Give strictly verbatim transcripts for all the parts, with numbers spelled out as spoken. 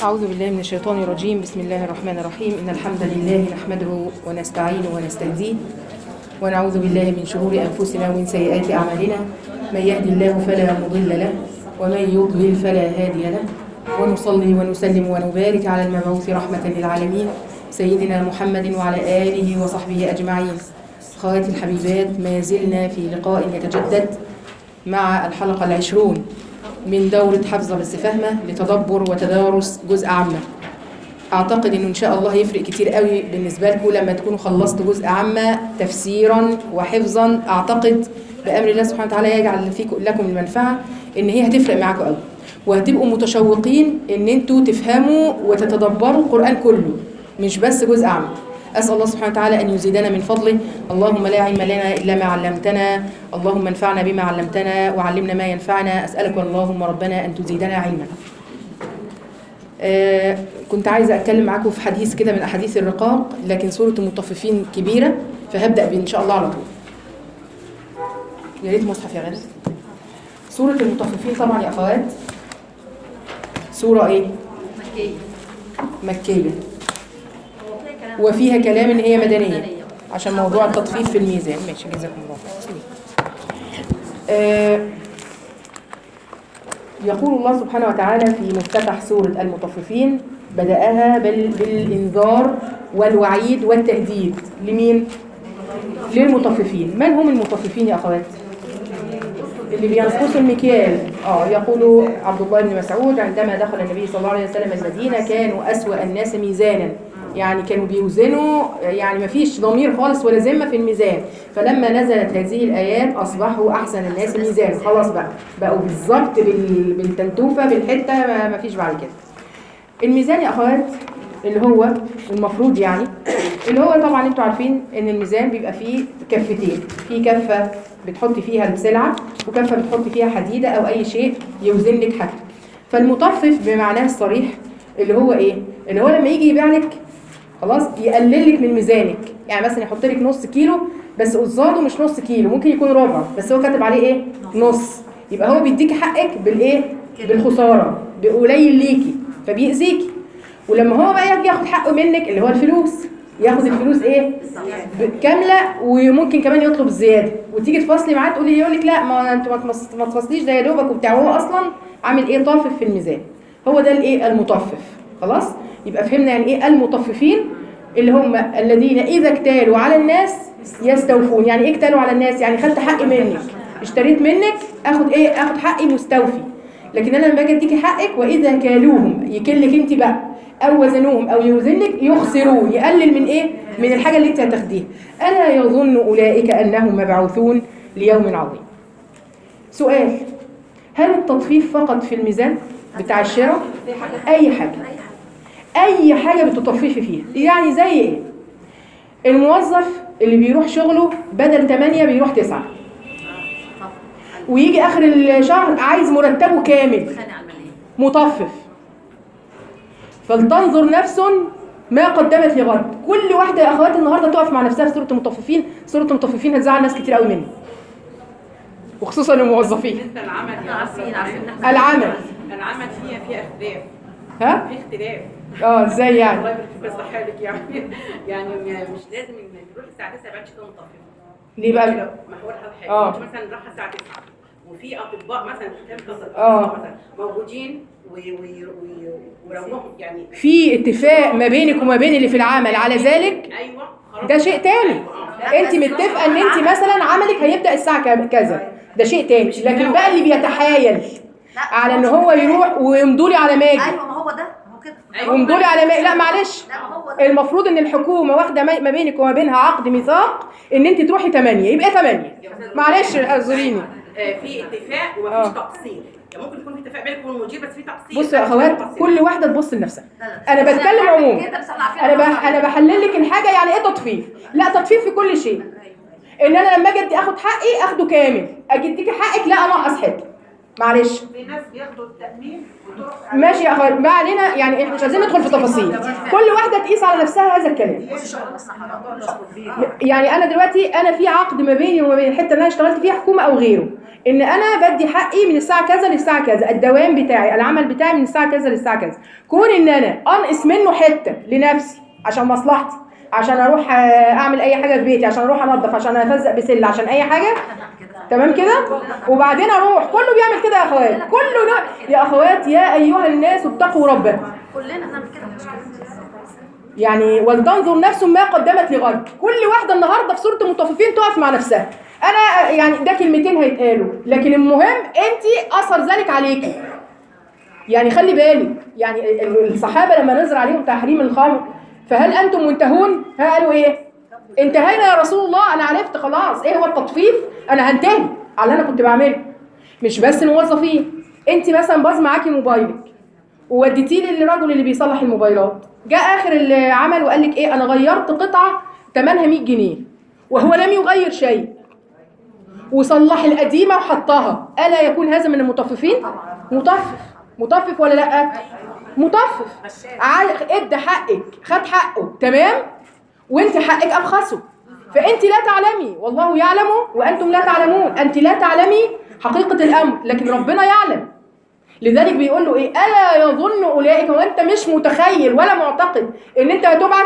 أعوذ بالله من الشيطان الرجيم. بسم الله الرحمن الرحيم. إن الحمد لله نحمده ونستعينه ونستهديه ونعوذ بالله من شرور أنفسنا ومن سيئات أعمالنا. من يهدي الله فلا مضل له ومن يضلل فلا هادي له. ونصلي ونسلم ونبارك على المبعوث رحمة للعالمين سيدنا محمد وعلى آله وصحبه أجمعين. أخواتي الحبيبات، ما زلنا في لقاء يتجدد مع الحلقة العشرون من دورة حفظة بس فهمة لتدبر وتدارس جزء عامة. أعتقد إنه إن شاء الله يفرق كتير قوي بالنسبة لكم لما تكونوا خلصتوا جزء عامة تفسيرا وحفظا. أعتقد بأمر الله سبحانه وتعالى يجعل فيكم لكم المنفعة، إن هي هتفرق معاكم قوي وهتبقوا متشوقين إن أنتوا تفهموا وتتدبروا القرآن كله، مش بس جزء عام. أسأل الله سبحانه وتعالى أن يزيدنا من فضله. اللهم لا علم لنا إلا ما علمتنا، اللهم انفعنا بما علمتنا وعلمنا ما ينفعنا. أسألك اللهم ربنا أن تزيدنا علما. آه كنت عايزة أتكلم معاكم في حديث كده من أحاديث الرقاق، لكن سورة المطففين كبيرة فهبدأ بإن شاء الله على طول. يا ريت مصحف يا غالي. سورة المطففين طبعا يا أخوات سورة إيه؟ مكية. مكية، وفيها كلام ان هي مدنيه عشان موضوع التطفيف في الميزان. ماشي، جزاكم الله خير. آه يقول الله سبحانه وتعالى في مفتتح سوره المطففين، بدأها بال بالانذار والوعيد والتهديد. لمين؟ للمطففين. من هم المطففين يا اخوات؟ اللي بينقصوا المكيال. اه يقول عبد الله بن مسعود عندما دخل النبي صلى الله عليه وسلم المدينه كانوا أسوأ الناس ميزانا، يعني كانوا بيوزنوا، يعني ما فيش ضمير خالص ولا ذمه في الميزان. فلما نزلت هذه الايات اصبحوا احسن الناس ميزانا. خلاص بقى بقوا بالظبط بالتنتوفه بالحته، ما فيش بعد كده. الميزان يا اخوات اللي هو المفروض يعني اللي هو طبعا انتوا عارفين ان الميزان بيبقى فيه كفتين، في كفه بتحط فيها السلعه وكفه بتحط فيها حديده او اي شيء يوزن لك حاجتك. فالمطفف بمعناه الصريح اللي هو ايه؟ اللي هو لما يجي يبيع لك خلاص يقلل لك من ميزانك. يعني مثلا يحط لك نص كيلو بس قصاده مش نص كيلو، ممكن يكون ربع بس هو كاتب عليه ايه؟ نص. يبقى هو بيديكي حقك بالايه؟ بالخساره، بقليل ليكي فبيأذيكي. ولما هو بقى يجي ياخد حقه منك اللي هو الفلوس، ياخد الفلوس ايه؟ كامله، وممكن كمان يطلب الزياده. وتيجي تفاصلي معاه تقولي يقول لك لا ما انت ما تفاصليش، ده يا دوبك وبتاع. هو اصلا عامل ايه؟ طافف في الميزان. هو ده الايه؟ المطفف. خلاص يبقى فهمنا يعني ايه المطففين، اللي هم الذين اذا اكتالوا على الناس يستوفون. يعني ايه اكتالوا على الناس؟ يعني خدت حقي منك، اشتريت منك، اخد ايه؟ اخد حقي مستوفي. لكن انا لما باجي اديكي حقك واذا كالوهم يكلك انت بقى او وزنوهم او يوزنك يخسروه، يقلل من ايه؟ من الحاجه اللي انت هتاخديها. الا يظن اولئك انهم مبعوثون ليوم عظيم. سؤال: هل التطفيف فقط في الميزان بتاع الشراء؟ اي حاجه اي حاجه بتطففي فيها. يعني زي ايه؟ الموظف اللي بيروح شغله بدل ثمانية بيروح تسعة، ويجي اخر الشهر عايز مرتبه كامل، مطفف. فلتنظر نفس ما قدمت لغد. كل واحده يا اخواتي النهارده تقف مع نفسها في سوره المطففين. سوره المطففين هتزعل ناس كتير قوي مني، وخصوصا الموظفين. العمل العمل العمل فيها فيها اختلاف. ها؟ في اختلاف. اه ازاي يعني؟ الله يبارك فيك ويصلح حالك. يعني يعني مش لازم ان تروح الساعه تسعة يبقى كده مطفف. ليه بقى؟ محور حاجه. اه انت مثلا رايحه الساعه تسعة وفي اطباء مثلا اه مثلا موجودين ويروحوا، يعني في اتفاق ما بينك وما بين اللي في العمل على ذلك. ايوه ده شيء تاني. انت متفقه ان انت مثلا عملك هيبدا الساعه كذا، ده شيء تاني. لكن بقى اللي بيتحايل على ان هو يروح ويمضولي على ماجي، ايوه ما هو ده هو كده، ويمضولي على ماجي. لا معلش، المفروض ان الحكومه واخده ما بينك وما بينها عقد ميثاق ان انت تروحي ثمانية يبقى ثمانية. معلش اعذريني، في اتفاق ومفيش تقصير. يعني ممكن يكون في اتفاق بينك وبين المدير بس في تقصير. بصوا يا اخوات، كل واحده تبص لنفسها. انا بتكلم عموم، انا بح انا بحلل لك الحاجه. يعني ايه تطفيف؟ لا تطفيف في كل شيء. ان انا لما اجي ادي اخد حقي اخده كامل، اجي اديكي حقك لا انقص حته. معلش في ناس بياخدوا التأمين وتروح ماشي يا اخوات، ما علينا يعني، احنا مش عايزين ندخل في تفاصيل، كل واحده تقيس على نفسها هذا الكلام. يعني انا دلوقتي انا في عقد ما بيني وما بين الحته اللي انا اشتغلت فيها حكومه او غيره، ان انا بدي حقي من الساعه كذا للساعه كذا، الدوام بتاعي العمل بتاعي من الساعه كذا للساعه كذا، كون ان انا انقص منه حته لنفسي عشان مصلحتي، عشان اروح اعمل اي حاجه في بيتي، عشان اروح انظف، عشان افزق بسله، عشان اي حاجه، تمام كده، وبعدين اروح كله بيعمل كده يا اخوات، كله نا... يا اخوات يا ايها الناس اتقوا ربكم، كلنا بنعمل كده مش كده. يعني ولتنظر نفس ما قدمت لغد. كل واحده النهارده في سوره المطففين تقف مع نفسها. انا يعني ده كلمتين هيتقالوا، لكن المهم انت اثر ذلك عليكي. يعني خلي بالك، يعني الصحابه لما نزل عليهم تحريم الخمر فهل انتم منتهون؟ ها قالوا ايه؟ انتهينا يا رسول الله، انا عرفت خلاص ايه هو التطفيف، انا هنتهي على اللي انا كنت بعمله. مش بس الموظفين، انت مثلا باظ معاكي موبايلك ووديتيه للراجل اللي بيصلح الموبايلات، جاء اخر العمل وقال لك ايه، انا غيرت قطعه ثمنها مية جنيه وهو لم يغير شيء وصلح القديمه وحطها، الا يكون هذا من المطففين؟ مطفف، مطفف ولا لا؟ مطفف، ادى حقك، خد حقه تمام، وانت حقك ابخسه، فانت لا تعلمي والله يعلم وانتم لا تعلمون، انت لا تعلمي حقيقه الامر لكن ربنا يعلم. لذلك بيقول له ايه، الا يظن اولئك، وانت مش متخيل ولا معتقد ان انت هتبعث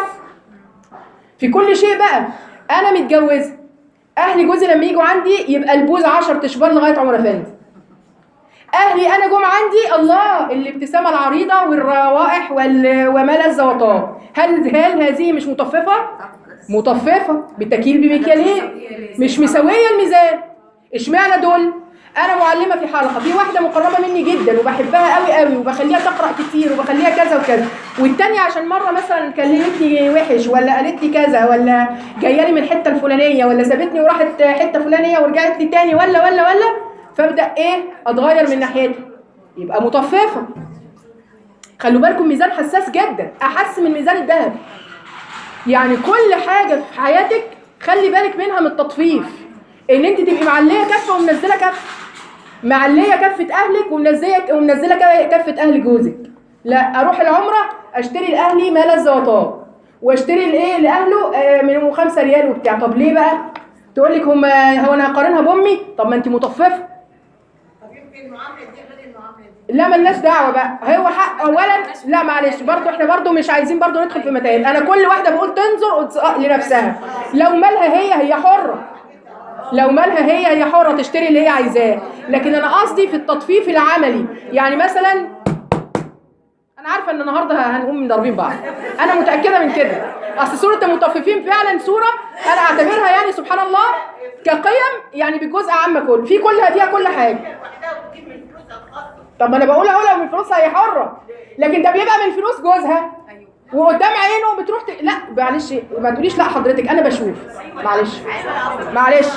في كل شيء. بقى انا متجوزه، اهلي جوزي لما يجوا عندي يبقى البوز عشر اشبار لغايه عمر افندي، اهلي انا جم عندي الله الابتسامه العريضه والروائح وما لذ وطاب. هل هل هذه مش مطففه؟ مطففه بالتكيل بمكيالين، مش مسويه الميزان. اشمعنى دول؟ انا معلمه في حلقه، في واحده مقربه مني جدا وبحبها قوي قوي وبخليها تقرا كتير وبخليها كذا وكذا، والتانيه عشان مره مثلا كلمتني وحش ولا قالت لي كذا ولا جايه لي من الحته الفلانيه ولا سابتني وراحت حته فلانيه ورجعت لي تاني ولا ولا ولا فابدا ايه اتغير من ناحيتها، يبقى مطففه. خلوا بالكم ميزان حساس جدا، احس من ميزان الذهب. يعني كل حاجه في حياتك خلي بالك منها من التطفيف، ان انت تبقي معليه كفه ومنزله كفه، معليه كفه اهلك ومنزله ومنزله كفه اهل جوزك. لا، اروح العمره اشتري لاهلي ما لذ وطاب واشتري الايه لاهله من خمسة ريال وبتاع. طب ليه بقى؟ تقول لك هم هو انا هقارنها بامي؟ طب ما انت مطففه. طب يمكن المعامله دي غير المعامله دي. لا مالناش دعوه بقى، هو حق اولا. لا معلش برضو احنا برضو مش عايزين برضو ندخل في متاهات. انا كل واحده بقول تنظر لنفسها، لو مالها هي هي حره، لو مالها هي هي حره تشتري اللي هي عايزاه. لكن انا قصدي في التطفيف العملي، يعني مثلا انا عارفه ان النهارده هنقوم ضاربين بعض، انا متاكده من كده. اصل سوره المطففين فعلا سوره انا اعتبرها يعني سبحان الله كقيم يعني بجزء عامه كله، في كلها فيها كل حاجه. طب ما انا بقول اهو لو من فلوسها هي حره، لكن ده بيبقى من فلوس جوزها وقدام عينه بتروح ت... لا معلش ما تقوليش لا حضرتك، انا بشوف. معلش معلش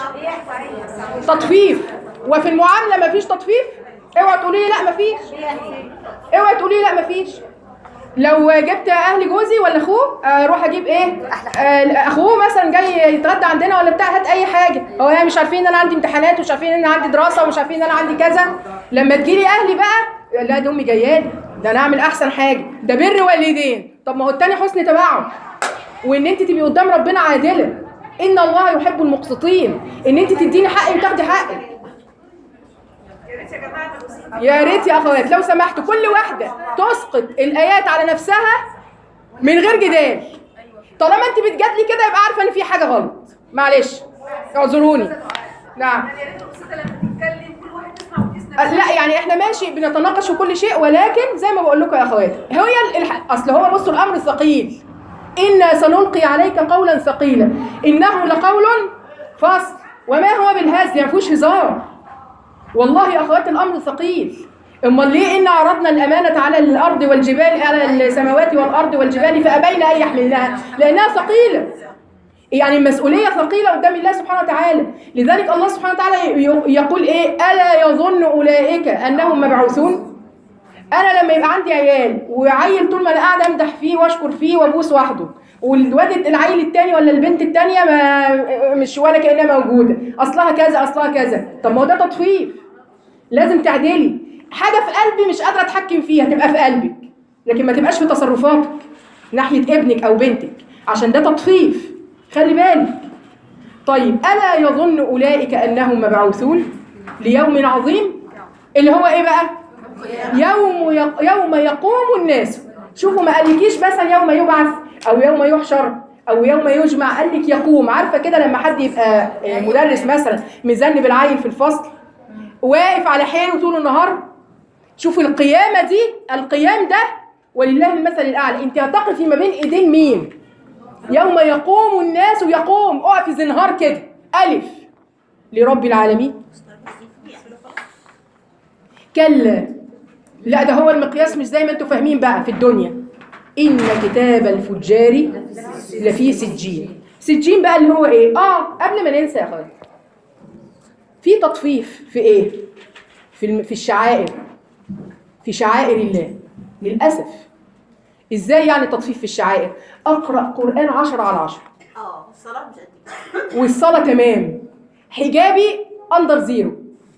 تطفيف، وفي المعامله ما فيش تطفيف. اوعى تقولي لي لا ما فيش، اوعى تقولي لي لا ما فيش. لو جبت اهل جوزي ولا اخوه اروح اجيب ايه، آه اخوه مثلا جاي يتغدى عندنا ولا بتاع، هات اي حاجه. هو يعني مش عارفين ان انا عندي امتحانات ومش عارفين ان انا عندي دراسه ومش عارفين ان انا عندي كذا. لما تجيلي اهلي بقى لا ده امي جايالي، ده انا اعمل احسن حاجه، ده بر والدين. طب ما هو التاني حسن تبعه، وان انت تبقي قدام ربنا عادله. ان الله يحب المقسطين، ان انت تديني حقي وتاخدي حقي. يا ريت يا اخوات لو سمحتوا كل واحده تسقط الايات على نفسها من غير جدال. طالما انت بتجادلي كده يبقى عارفه ان في حاجه غلط. معلش اعذروني. نعم لا يعني احنا ماشي بنتناقش في كل شيء، ولكن زي ما بقول لكم يا اخوات هي الح... اصل هو بصوا الامر ثقيل. انا سنلقي عليك قولا ثقيلا انه لقول فصل وما هو بالهزل، يعني مفيهوش هزار. والله يا اخوات الامر ثقيل. امال ليه ان عرضنا الامانه على الارض والجبال، على السماوات والارض والجبال فابين ان يحملنها؟ لانها ثقيله، يعني المسؤوليه ثقيله قدام الله سبحانه وتعالى. لذلك الله سبحانه وتعالى يقول ايه، الا يظن اولئك انهم مبعوثون. انا لما يبقى عندي عيال وعيل طول ما انا قاعده امدح فيه واشكر فيه وابوس وحده، والولد العيل الثاني ولا البنت الثانيه ما مش ولا كانها موجوده، اصلها كذا اصلها كذا، طب ما هو ده تطفيف. لازم تعدلي حاجه في قلبي مش قادره اتحكم فيها، تبقى في قلبك، لكن ما تبقاش في تصرفاتك ناحيه ابنك او بنتك، عشان ده تطفيف، خلي بالك. طيب الا يظن اولئك انهم مبعوثون ليوم عظيم، اللي هو ايه بقى؟ يوم يوم يقوم الناس. شوفوا ما قالكيش مثلا يوم يبعث او يوم يحشر او يوم يجمع، قال لك يقوم. عارفه كده لما حد يبقى مدرس مثلا مذنب العيل في الفصل واقف على حيله طول النهار، شوفوا القيامه دي، القيام ده ولله المثل الاعلى، انت هتقفي ما بين ايدين مين؟ يوم يقوم الناس، ويقوم اقفي زنهار كده الف لرب العالمين. كلا، لا ده هو المقياس مش زي ما انتم فاهمين بقى في الدنيا. إن كتاب الفجار لفي سجين. سجين بقى اللي هو إيه؟ آه قبل ما ننسى يا أخوات، في تطفيف في إيه؟ في في الشعائر، في شعائر الله للأسف. إزاي يعني تطفيف في الشعائر؟ أقرأ قرآن عشرة على عشرة. اه الصلاة مش قد كده. والصلاة تمام. حجابي أندر زيرو.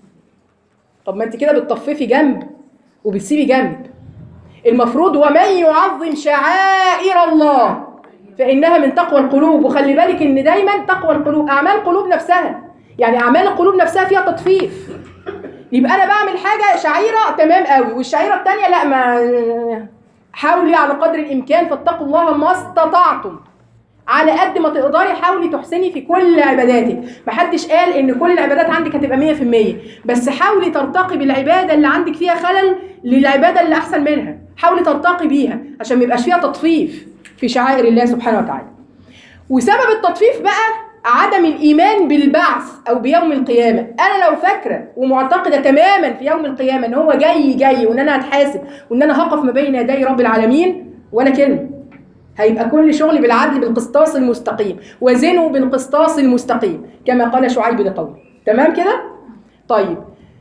طب ما أنت كده بتطففي جنب وبتسيبي جنب. المفروض ومن يعظم شعائر الله فإنها من تقوى القلوب. وخلي بالك إن دايما تقوى القلوب أعمال القلوب نفسها، يعني أعمال القلوب نفسها فيها تطفيف. يبقى أنا بعمل حاجة شعيرة تمام قوي، والشعيرة التانية لا، ما حاولي على قدر الإمكان فاتقوا الله ما استطعتم، على قد ما تقدري حاولي تحسني في كل عباداتك. محدش قال ان كل العبادات عندك هتبقى مية في المية، بس حاولي ترتقي بالعبادة اللي عندك فيها خلل للعبادة اللي احسن منها، حاولي ترتقي بيها عشان ما يبقاش فيها تطفيف في شعائر الله سبحانه وتعالى. وسبب التطفيف بقى عدم الايمان بالبعث او بيوم القيامة. انا لو فاكرة ومعتقدة تماما في يوم القيامة ان هو جاي جاي وان انا هتحاسب وان انا هقف ما بين يدي رب العالمين، ولا كلمة. هيبقى كل شغلي بالعدل بالقسطاس المستقيم، وزنوا بالقسطاس المستقيم كما قال شعيب لقومه. تمام كده؟ طيب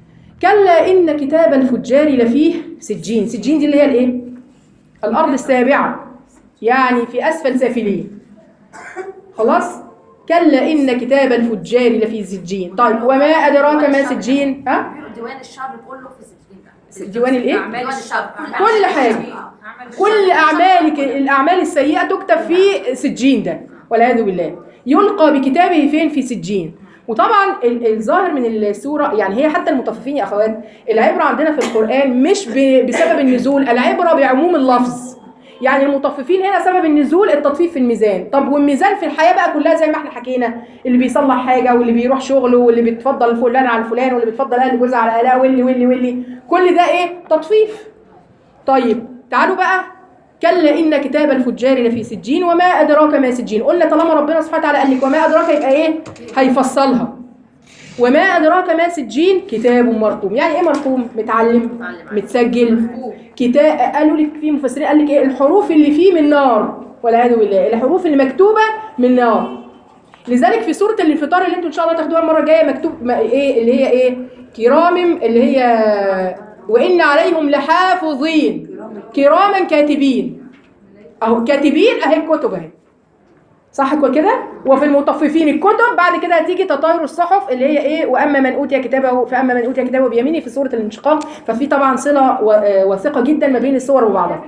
كلا إن كتاب الفجار لفيه سجين. سجين دي اللي هي الايه؟ الأرض السابعة، يعني في أسفل سافلين. خلاص؟ كلا إن كتاب الفجار لفي سجين. طيب وما أدراك ما سجين؟ ها؟ ديوان الشعب كله في سجين ده. ديوان الايه؟ ديوان الشعب كل حاجة، كل أعمالك الأعمال السيئة تكتب في سجين ده والعياذ بالله. يلقى بكتابه فين؟ في سجين. وطبعا الظاهر من السورة، يعني هي حتى المطففين يا أخوات، العبرة عندنا في القرآن مش بسبب النزول، العبرة بعموم اللفظ. يعني المطففين هنا سبب النزول التطفيف في الميزان. طب والميزان في الحياة بقى كلها زي ما احنا حكينا، اللي بيصلح حاجة واللي بيروح شغله واللي بيتفضل فلان على فلان واللي بيتفضل أهل جوزها على أهلها واللي واللي واللي كل ده ايه؟ تطفيف. طيب تعالوا بقى، كلا إن كتاب الفجار لفي سجين وما أدراك ما سجين. قلنا طالما ربنا سبحانه وتعالى قال لك وما أدراك يبقى إيه؟ هيفصلها. وما أدراك ما سجين كتاب مرقوم. يعني إيه مرقوم؟ متعلم، متسجل. كتاب قالوا لك في مفسرين قال لك إيه؟ الحروف اللي فيه من نار والعياذ بالله، الحروف اللي مكتوبة من نار. لذلك في سورة الانفطار اللي انتوا إن شاء الله تاخدوها المرة الجاية مكتوب إيه؟ اللي هي إيه؟ كرام، اللي هي وإن عليهم لحافظين كراما كاتبين. اهو كاتبين اهي الكتب اهي، صح كده؟ وفي المطففين الكتب. بعد كده هتيجي تطاير الصحف اللي هي ايه؟ واما من اوتي كتابه فاما من اوتي كتابه بيمينه في سوره الانشقاق. ففي طبعا صله وثيقه جدا ما بين السور وبعضها.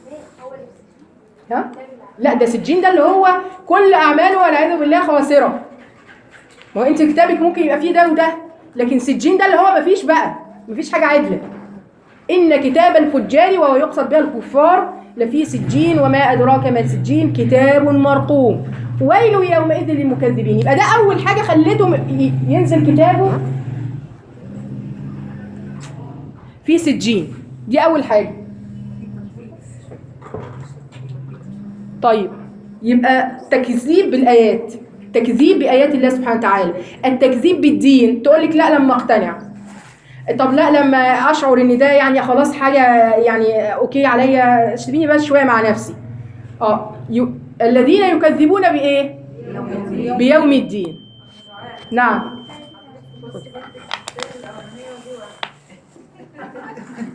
ها؟ لا ده سجين ده اللي هو كل اعماله والعياذ بالله خاسره. ما هو انت كتابك ممكن يبقى فيه ده وده، لكن سجين ده اللي هو مفيش بقى، مفيش حاجه عدله. إن كتاب الفجار، وهو يقصد بها الكفار، لفي سجين وما أدراك ما سجين كتاب مرقوم ويل يومئذ للمكذبين. يبقى ده أول حاجة خليته ينزل كتابه في سجين، دي أول حاجة. طيب يبقى تكذيب بالآيات، تكذيب بآيات الله سبحانه وتعالى. التكذيب بالدين، تقولك لا لما اقتنع، طب لا لما اشعر ان ده يعني خلاص حاجه يعني اوكي عليا، سيبيني بس شويه مع نفسي. اه ي... الذين يكذبون بايه؟ بيوم الدين. نعم